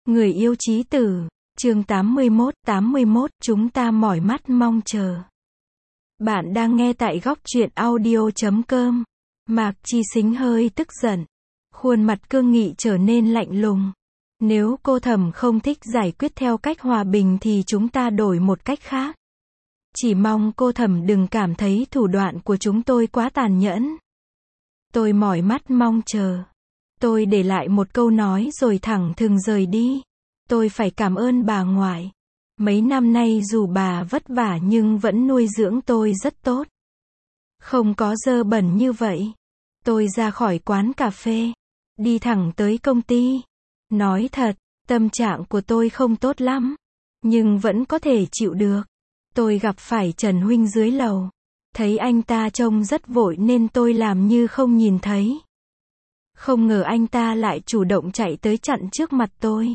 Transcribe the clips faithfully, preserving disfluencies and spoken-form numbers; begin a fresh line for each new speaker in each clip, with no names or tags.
Người yêu chí tử, chương tám mươi mốt, tám mươi mốt, chúng ta mỏi mắt mong chờ. Bạn đang nghe tại góc truyện audio chấm com. Mạc Chi Sính hơi tức giận. Khuôn mặt cương nghị trở nên lạnh lùng. Nếu cô Thẩm không thích giải quyết theo cách hòa bình thì chúng ta đổi một cách khác. Chỉ mong cô Thẩm đừng cảm thấy thủ đoạn của chúng tôi quá tàn nhẫn. Tôi mỏi mắt mong chờ. Tôi để lại một câu nói rồi thẳng thừng rời đi. Tôi phải cảm ơn bà ngoại. Mấy năm nay dù bà vất vả nhưng vẫn nuôi dưỡng tôi rất tốt. Không có dơ bẩn như vậy. Tôi ra khỏi quán cà phê. Đi thẳng tới công ty. Nói thật, tâm trạng của tôi không tốt lắm. Nhưng vẫn có thể chịu được. Tôi gặp phải Trần Huynh dưới lầu. Thấy anh ta trông rất vội nên tôi làm như không nhìn thấy. Không ngờ anh ta lại chủ động chạy tới chặn trước mặt tôi.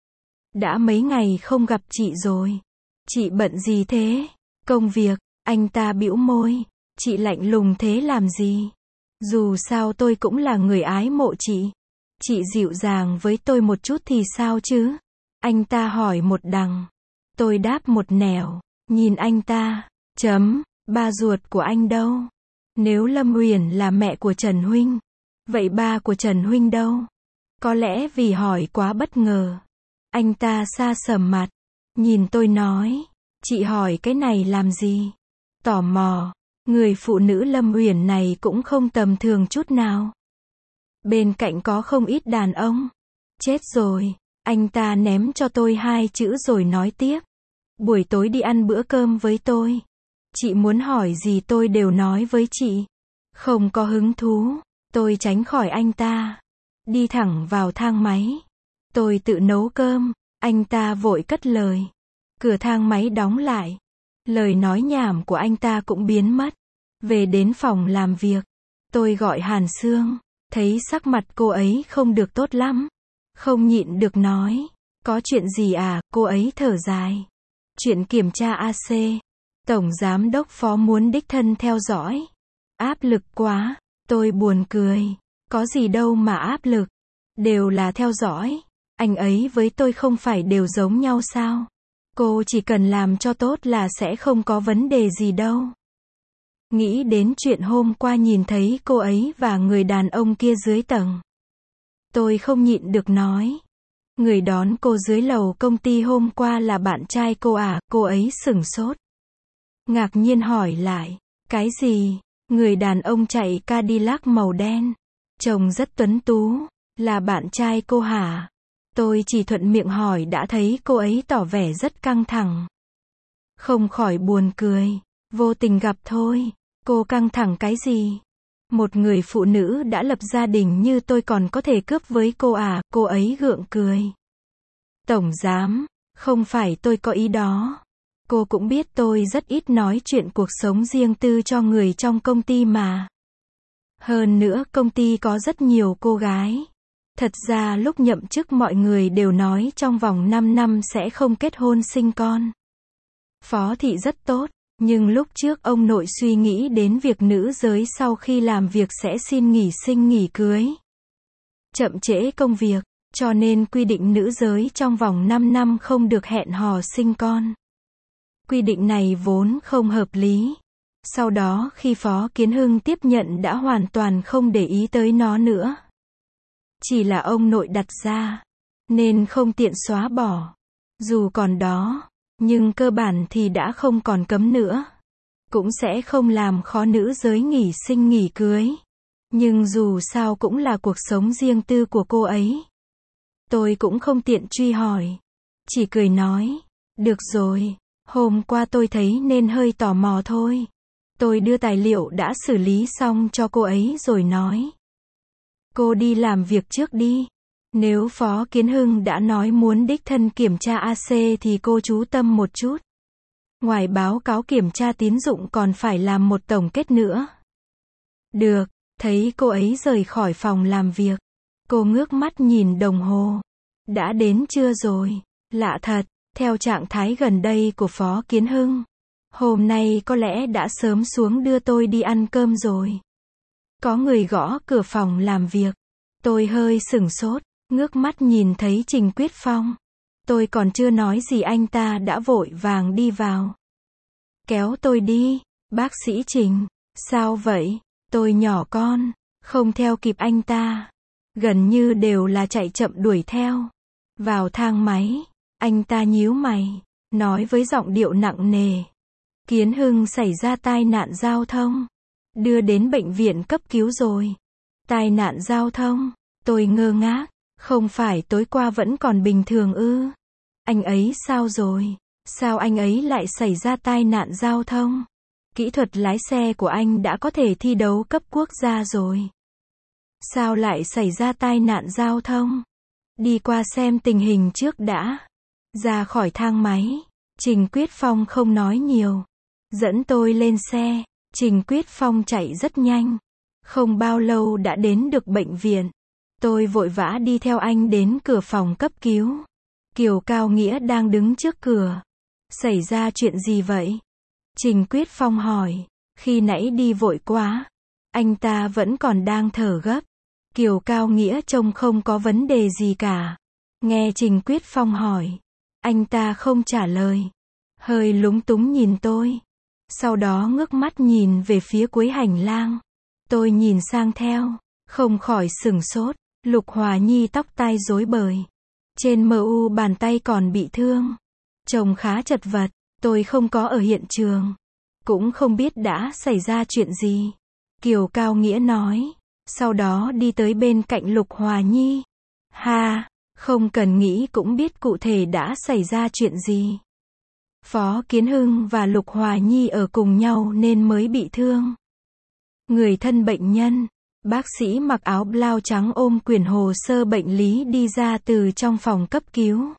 Đã mấy ngày không gặp chị rồi. Chị bận gì thế? Công việc, anh ta bĩu môi. Chị lạnh lùng thế làm gì? Dù sao tôi cũng là người ái mộ chị. Chị dịu dàng với tôi một chút thì sao chứ? Anh ta hỏi một đằng. Tôi đáp một nẻo. Nhìn anh ta. Chấm, ba ruột của anh đâu? Nếu Lâm Uyển là mẹ của Trần Huynh, vậy ba của Trần Huynh đâu? Có lẽ vì hỏi quá bất ngờ. Anh ta sa sầm mặt. Nhìn tôi nói. Chị hỏi cái này làm gì? Tò mò. Người phụ nữ Lâm Uyển này cũng không tầm thường chút nào. Bên cạnh có không ít đàn ông. Chết rồi. Anh ta ném cho tôi hai chữ rồi nói tiếp. Buổi tối đi ăn bữa cơm với tôi. Chị muốn hỏi gì tôi đều nói với chị. Không có hứng thú. Tôi tránh khỏi anh ta. Đi thẳng vào thang máy. Tôi tự nấu cơm. Anh ta vội cất lời. Cửa thang máy đóng lại. Lời nói nhảm của anh ta cũng biến mất. Về đến phòng làm việc. Tôi gọi Hàn Sương. Thấy sắc mặt cô ấy không được tốt lắm. Không nhịn được nói. Có chuyện gì à? Cô ấy thở dài. Chuyện kiểm tra a xê. Tổng giám đốc phó muốn đích thân theo dõi. Áp lực quá. Tôi buồn cười. Có gì đâu mà áp lực. Đều là theo dõi. Anh ấy với tôi không phải đều giống nhau sao? Cô chỉ cần làm cho tốt là sẽ không có vấn đề gì đâu. Nghĩ đến chuyện hôm qua nhìn thấy cô ấy và người đàn ông kia dưới tầng. Tôi không nhịn được nói. Người đón cô dưới lầu công ty hôm qua là bạn trai cô à? Cô ấy sửng sốt. Ngạc nhiên hỏi lại. Cái gì? Người đàn ông chạy Cadillac màu đen. Trông rất tuấn tú. Là bạn trai cô hả? Tôi chỉ thuận miệng hỏi đã thấy cô ấy tỏ vẻ rất căng thẳng. Không khỏi buồn cười. Vô tình gặp thôi. Cô căng thẳng cái gì? Một người phụ nữ đã lập gia đình như tôi còn có thể cướp với cô à? Cô ấy gượng cười. Tổng giám, không phải tôi có ý đó. Cô cũng biết tôi rất ít nói chuyện cuộc sống riêng tư cho người trong công ty mà. Hơn nữa công ty có rất nhiều cô gái. Thật ra lúc nhậm chức mọi người đều nói trong vòng năm năm sẽ không kết hôn sinh con. Phó thị rất tốt, nhưng lúc trước ông nội suy nghĩ đến việc nữ giới sau khi làm việc sẽ xin nghỉ sinh nghỉ cưới. Chậm trễ công việc, cho nên quy định nữ giới trong vòng năm năm không được hẹn hò sinh con. Quy định này vốn không hợp lý. Sau đó khi Phó Kiến Hưng tiếp nhận đã hoàn toàn không để ý tới nó nữa. Chỉ là ông nội đặt ra, nên không tiện xóa bỏ. Dù còn đó, nhưng cơ bản thì đã không còn cấm nữa. Cũng sẽ không làm khó nữ giới nghỉ sinh nghỉ cưới. Nhưng dù sao cũng là cuộc sống riêng tư của cô ấy. Tôi cũng không tiện truy hỏi. Chỉ cười nói, được rồi, hôm qua tôi thấy nên hơi tò mò thôi. Tôi đưa tài liệu đã xử lý xong cho cô ấy rồi nói. Cô đi làm việc trước đi. Nếu Phó Kiến Hưng đã nói muốn đích thân kiểm tra a xê thì cô chú tâm một chút. Ngoài báo cáo kiểm tra tín dụng còn phải làm một tổng kết nữa. Được, thấy cô ấy rời khỏi phòng làm việc. Cô ngước mắt nhìn đồng hồ. Đã đến trưa rồi. Lạ thật, theo trạng thái gần đây của Phó Kiến Hưng. Hôm nay có lẽ đã sớm xuống đưa tôi đi ăn cơm rồi. Có người gõ cửa phòng làm việc. Tôi hơi sửng sốt. ngước mắt nhìn thấy Trình Quyết Phong. Tôi còn chưa nói gì anh ta đã vội vàng đi vào. Kéo tôi đi, bác sĩ Trình. Sao vậy? Tôi nhỏ con, không theo kịp anh ta. Gần như đều là chạy chậm đuổi theo. Vào thang máy, anh ta nhíu mày, nói với giọng điệu nặng nề. Kiến Hưng xảy ra tai nạn giao thông. Đưa đến bệnh viện cấp cứu rồi. Tai nạn giao thông, tôi ngơ ngác. Không phải tối qua vẫn còn bình thường ư? Anh ấy sao rồi? Sao anh ấy lại xảy ra tai nạn giao thông? Kỹ thuật lái xe của anh đã có thể thi đấu cấp quốc gia rồi. Sao lại xảy ra tai nạn giao thông? Đi qua xem tình hình trước đã. Ra khỏi thang máy, Trình Quyết Phong không nói nhiều. Dẫn tôi lên xe, Trình Quyết Phong chạy rất nhanh. Không bao lâu đã đến được bệnh viện. Tôi vội vã đi theo anh đến cửa phòng cấp cứu. Kiều Cao Nghĩa đang đứng trước cửa. Xảy ra chuyện gì vậy? Trình Quyết Phong hỏi. Khi nãy đi vội quá. Anh ta vẫn còn đang thở gấp. Kiều Cao Nghĩa trông không có vấn đề gì cả. Nghe Trình Quyết Phong hỏi. Anh ta không trả lời. Hơi lúng túng nhìn tôi. Sau đó ngước mắt nhìn về phía cuối hành lang. Tôi nhìn sang theo. Không khỏi sửng sốt. Lục Hòa Nhi tóc tai rối bời. Trên mờ u bàn tay còn bị thương. Trông khá chật vật. Tôi không có ở hiện trường. Cũng không biết đã xảy ra chuyện gì. Kiều Cao Nghĩa nói. Sau đó đi tới bên cạnh Lục Hòa Nhi. Ha, không cần nghĩ cũng biết cụ thể đã xảy ra chuyện gì. Phó Kiến Hưng và Lục Hòa Nhi ở cùng nhau nên mới bị thương. Người thân bệnh nhân. Bác sĩ mặc áo blau trắng ôm quyển hồ sơ bệnh lý đi ra từ trong phòng cấp cứu.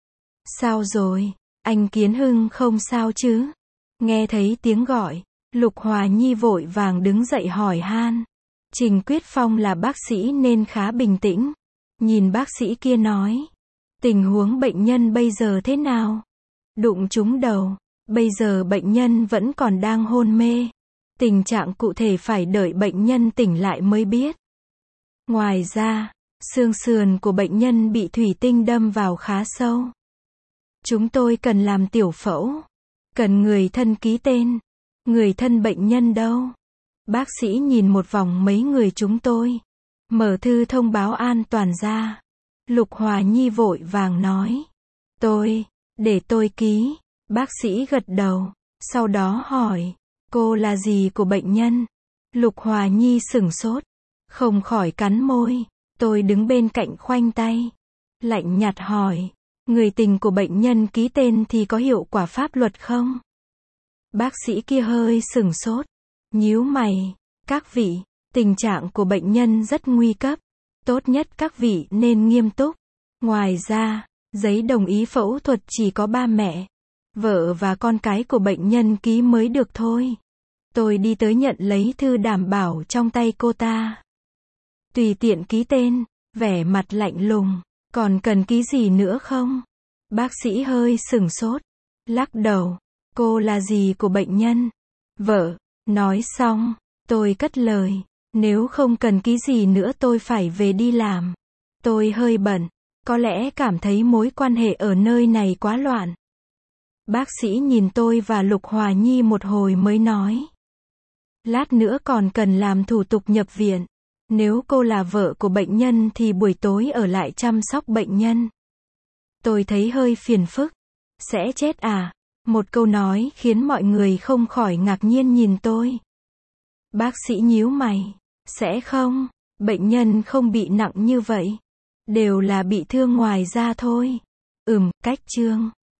Sao rồi? Anh Kiến Hưng không sao chứ? Nghe thấy tiếng gọi, Lục Hòa Nhi vội vàng đứng dậy hỏi han. Trình Quyết Phong là bác sĩ nên khá bình tĩnh. Nhìn bác sĩ kia nói. Tình huống bệnh nhân bây giờ thế nào? Đụng trúng đầu. Bây giờ bệnh nhân vẫn còn đang hôn mê. Tình trạng cụ thể phải đợi bệnh nhân tỉnh lại mới biết. Ngoài ra, xương sườn của bệnh nhân bị thủy tinh đâm vào khá sâu. Chúng tôi cần làm tiểu phẫu. Cần người thân ký tên. Người thân bệnh nhân đâu? Bác sĩ nhìn một vòng mấy người chúng tôi. Mở thư thông báo an toàn ra. Lục Hòa Nhi vội vàng nói. Tôi, để tôi ký. Bác sĩ gật đầu. Sau đó hỏi. Cô là gì của bệnh nhân? Lục Hòa Nhi sửng sốt. Không khỏi cắn môi. Tôi đứng bên cạnh khoanh tay. Lạnh nhạt hỏi. Người tình của bệnh nhân ký tên thì có hiệu quả pháp luật không? Bác sĩ kia hơi sửng sốt. Nhíu mày. Các vị, tình trạng của bệnh nhân rất nguy cấp. Tốt nhất các vị nên nghiêm túc. Ngoài ra, giấy đồng ý phẫu thuật chỉ có ba mẹ, vợ và con cái của bệnh nhân ký mới được thôi. Tôi đi tới nhận lấy thư đảm bảo trong tay cô ta. Tùy tiện ký tên, vẻ mặt lạnh lùng. Còn cần ký gì nữa không? Bác sĩ hơi sửng sốt. Lắc đầu. Cô là gì của bệnh nhân? Vợ. Nói xong, tôi cất lời. Nếu không cần ký gì nữa tôi phải về đi làm. Tôi hơi bận. Có lẽ cảm thấy mối quan hệ ở nơi này quá loạn. Bác sĩ nhìn tôi và Lục Hòa Nhi một hồi mới nói. Lát nữa còn cần làm thủ tục nhập viện. Nếu cô là vợ của bệnh nhân thì buổi tối ở lại chăm sóc bệnh nhân. Tôi thấy hơi phiền phức. Sẽ chết à? Một câu nói khiến mọi người không khỏi ngạc nhiên nhìn tôi. Bác sĩ nhíu mày. Sẽ không, bệnh nhân không bị nặng như vậy. Đều là bị thương ngoài da thôi. Ừm, cách chương.